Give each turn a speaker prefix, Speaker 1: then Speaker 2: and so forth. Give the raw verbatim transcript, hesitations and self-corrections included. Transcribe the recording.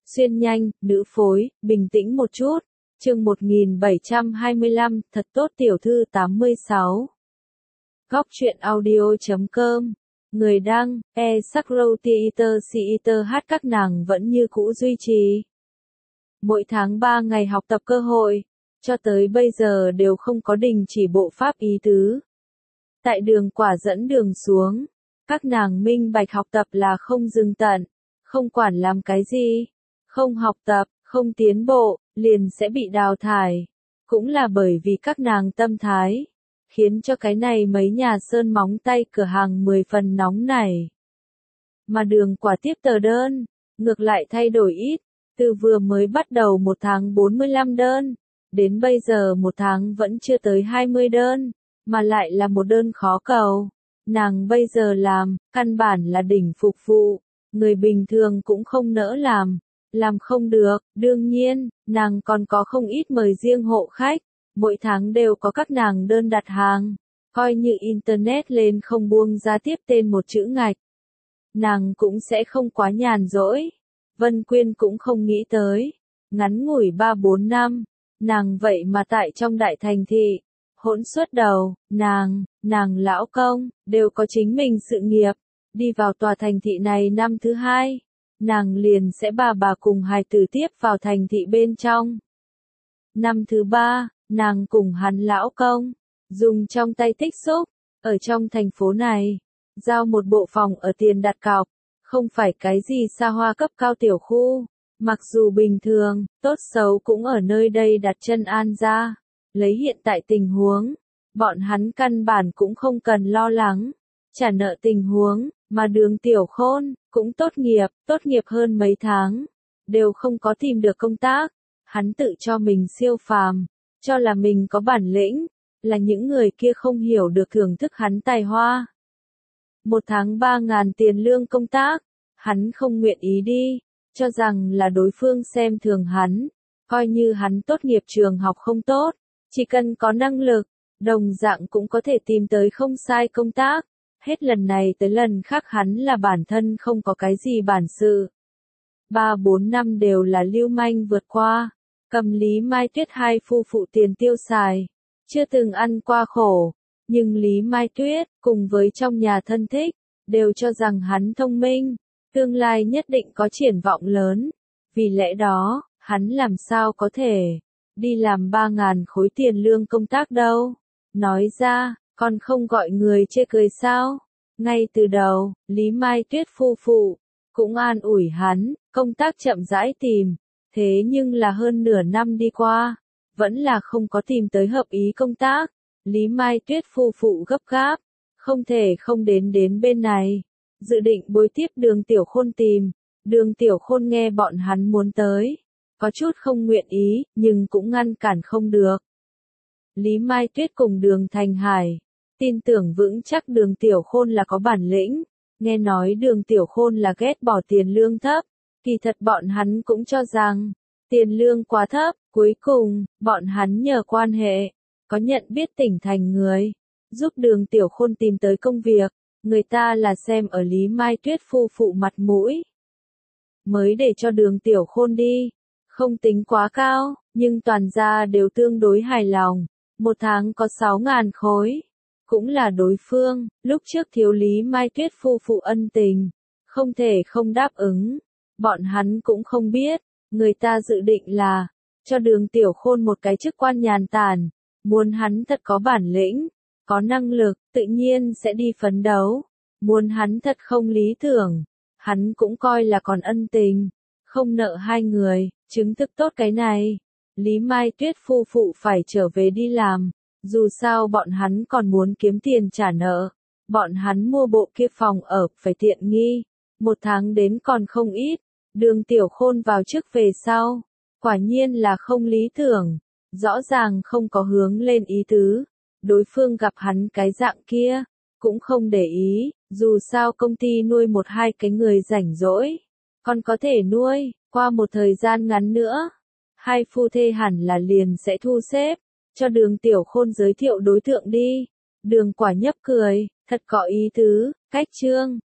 Speaker 1: Xuyên nhanh, nữ phối, bình tĩnh một chút. Chương một nghìn bảy trăm hai mươi lăm, thật tốt tiểu thư tám mươi sáu. Góc truyện audio chấm com. Người đăng, e Sakro Theater Theater hát các nàng vẫn như cũ duy trì. Mỗi tháng ba ngày học tập cơ hội, cho tới bây giờ đều không có đình chỉ bộ pháp ý tứ. Tại đường quả dẫn đường xuống, các nàng minh bạch học tập là không dừng tận, không quản làm cái gì, không học tập, không tiến bộ, liền sẽ bị đào thải. Cũng là bởi vì các nàng tâm thái, khiến cho cái này mấy nhà sơn móng tay cửa hàng mười phần nóng nảy. Mà đường quả tiếp tờ đơn, ngược lại thay đổi ít, từ vừa mới bắt đầu một tháng bốn mươi lăm đơn, đến bây giờ một tháng vẫn chưa tới hai mươi đơn, mà lại là một đơn khó cầu. Nàng bây giờ làm, căn bản là đỉnh phục vụ, người bình thường cũng không nỡ làm, làm không được, đương nhiên, nàng còn có không ít mời riêng hộ khách, mỗi tháng đều có các nàng đơn đặt hàng, coi như Internet lên không buông ra tiếp tên một chữ ngạch. Nàng cũng sẽ không quá nhàn rỗi, Vân Quyên cũng không nghĩ tới, ngắn ngủi ba bốn năm, nàng vậy mà tại trong đại thành thị, hỗn suốt đầu, nàng, nàng lão công, đều có chính mình sự nghiệp, đi vào tòa thành thị này năm thứ hai, nàng liền sẽ bà bà cùng hài tử tiếp vào thành thị bên trong. Năm thứ ba, nàng cùng hắn lão công, dùng trong tay tích xúc, ở trong thành phố này, giao một bộ phòng ở tiền đặt cọc, không phải cái gì xa hoa cấp cao tiểu khu, mặc dù bình thường, tốt xấu cũng ở nơi đây đặt chân an ra. Lấy hiện tại tình huống, bọn hắn căn bản cũng không cần lo lắng, trả nợ tình huống, mà đường tiểu khôn, cũng tốt nghiệp, tốt nghiệp hơn mấy tháng, đều không có tìm được công tác, hắn tự cho mình siêu phàm, cho là mình có bản lĩnh, là những người kia không hiểu được thưởng thức hắn tài hoa. Một tháng ba ngàn tiền lương công tác, hắn không nguyện ý đi, cho rằng là đối phương xem thường hắn, coi như hắn tốt nghiệp trường học không tốt. Chỉ cần có năng lực, đồng dạng cũng có thể tìm tới không sai công tác. Hết lần này tới lần khác hắn là bản thân không có cái gì bản sự. Ba bốn năm đều là lưu manh vượt qua. Cầm Lý Mai Tuyết hai phu phụ tiền tiêu xài. Chưa từng ăn qua khổ. Nhưng Lý Mai Tuyết, cùng với trong nhà thân thích, đều cho rằng hắn thông minh. Tương lai nhất định có triển vọng lớn. Vì lẽ đó, hắn làm sao có thể đi làm ba ngàn khối tiền lương công tác đâu. Nói ra, còn không gọi người chê cười sao. Ngay từ đầu, Lý Mai Tuyết phu phụ, cũng an ủi hắn, công tác chậm rãi tìm. Thế nhưng là hơn nửa năm đi qua, vẫn là không có tìm tới hợp ý công tác. Lý Mai Tuyết phu phụ gấp gáp, không thể không đến đến bên này. Dự định bối tiếp đường tiểu khôn tìm. Đường tiểu khôn nghe bọn hắn muốn tới. Có chút không nguyện ý, nhưng cũng ngăn cản không được. Lý Mai Tuyết cùng đường Thành Hải, tin tưởng vững chắc đường tiểu khôn là có bản lĩnh, nghe nói đường tiểu khôn là ghét bỏ tiền lương thấp, kỳ thật bọn hắn cũng cho rằng, tiền lương quá thấp, cuối cùng, bọn hắn nhờ quan hệ, có nhận biết tỉnh thành người, giúp đường tiểu khôn tìm tới công việc, người ta là xem ở Lý Mai Tuyết phu phụ mặt mũi, mới để cho đường tiểu khôn đi. Không tính quá cao, nhưng toàn gia đều tương đối hài lòng. Một tháng có sáu ngàn khối. Cũng là đối phương, lúc trước thiếu Lý Mai Tuyết phu phụ ân tình. Không thể không đáp ứng. Bọn hắn cũng không biết. Người ta dự định là, cho đường tiểu khôn một cái chức quan nhàn tản. Muốn hắn thật có bản lĩnh, có năng lực, tự nhiên sẽ đi phấn đấu. Muốn hắn thật không lý tưởng. Hắn cũng coi là còn ân tình. Không nợ hai người. Chứng thực tốt cái này, Lý Mai Tuyết phu phụ phải trở về đi làm, dù sao bọn hắn còn muốn kiếm tiền trả nợ, bọn hắn mua bộ kia phòng ở phải tiện nghi, một tháng đến còn không ít, đường tiểu khôn vào trước về sau, quả nhiên là không lý tưởng, rõ ràng không có hướng lên ý tứ, đối phương gặp hắn cái dạng kia, cũng không để ý, dù sao công ty nuôi một hai cái người rảnh rỗi, còn có thể nuôi. Qua một thời gian ngắn nữa, hai phu thê hẳn là liền sẽ thu xếp, cho đường tiểu khôn giới thiệu đối tượng đi. Đường quả nhấp cười, thật có ý tứ, cách chương,